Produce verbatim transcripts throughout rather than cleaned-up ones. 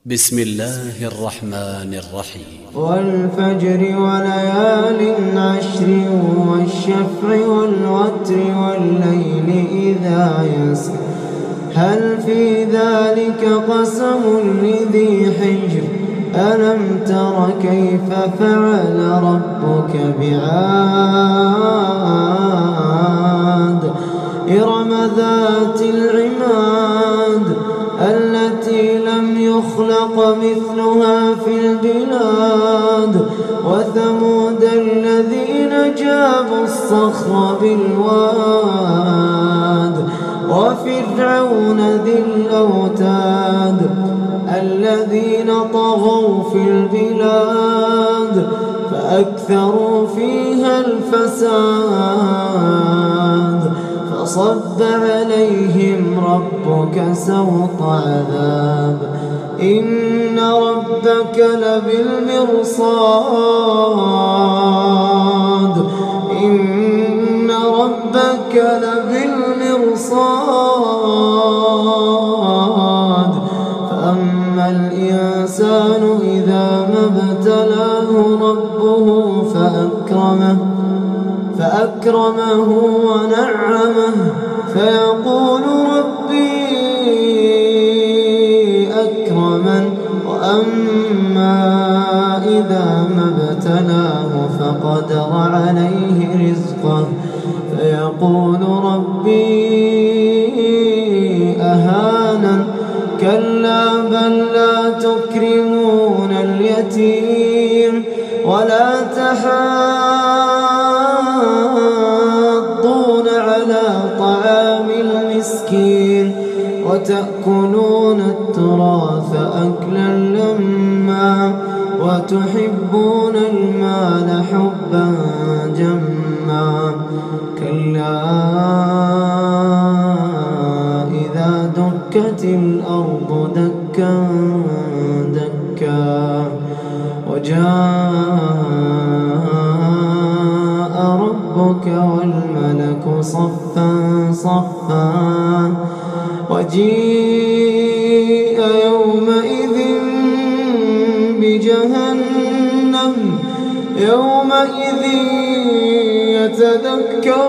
بسم الله الرحمن الرحيم. والفجر وليال عشر والشفع والوتر والليل إذا يسر هل في ذلك قسم لذي حجر ألم تر كيف فعل ربك بعاد إرم ذات العماد التي لم يخلق مثلها في البلاد وثمود الذين جابوا الصخر بالواد وفرعون ذي الأوتاد الذين طغوا في البلاد فأكثروا فيها الفساد فصب عليهم ربك سوط عذاب إن ربك لبالمرصاد إن ربك لبالمرصاد فأما الإنسان إذا ما ابتلاه ربه فأكرمه فأكرمه ونعمه فيقول ربي أكرمن وأما إذا ما ابتلاه فقدر عليه رزقه فيقول ربي أهانن كلا بل لا تكرمون اليتيم ولا تحاضون على طعام المسكين وتأكلون التراث أكلا لما وتحبون المال حبا جما كلا إذا دكت الأرض دكا دكا وجاء ربك والملك صفا صفا وجيء يومئذ بجهنم يومئذ يتذكر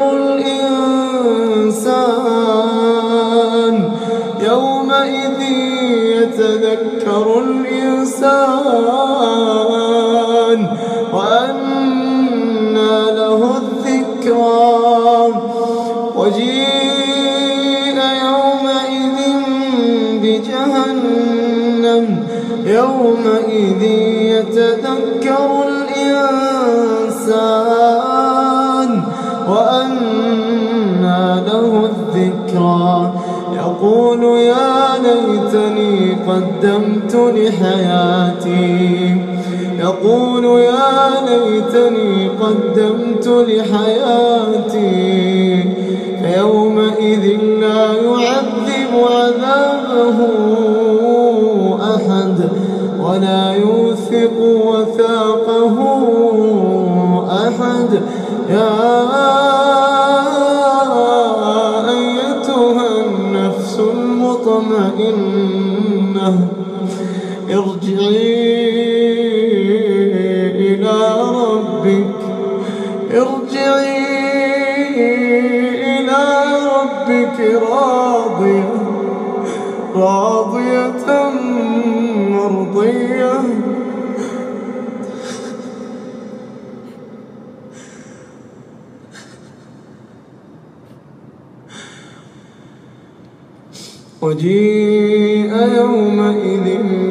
الإنسان يومئذ يتذكر الإنسان وأنى له الذكرى وجيء يومئذ بجهنم يومئذ يتذكر الإنسان وأنى له الذكرى يقول يا ليتني قدمت لحياتي يقول يا ليتني قدمت لحياتي فيومئذ لا يعذب عذابه أحد ولا يوثق وثاقه أحد يا أيتها النفس المطمئنة ارجعي إلى ربك ارجعي إلى ربك راضية راضية مرضية وجيء يومئذ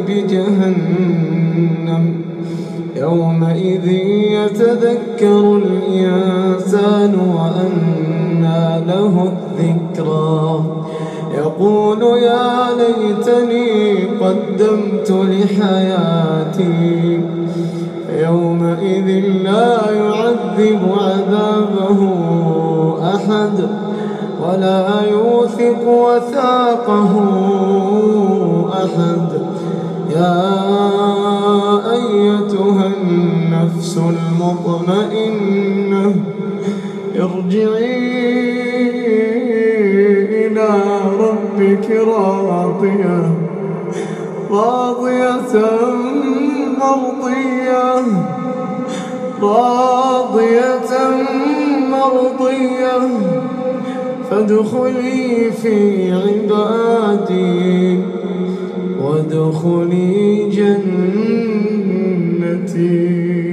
بجهنم يومئذ يتذكر الإنسان وأنى له الذكرى يقول يا ليتني قدمت لحياتي يومئذ لا يعذب عذابه أحد ولا يوثق وثاقه أحد يا أيتها النفس المطمئنة ارجعي إلى ربك راضية راضية راضية مرضية راضية مرضية فادخلي في عبادي وادخلي جنتي.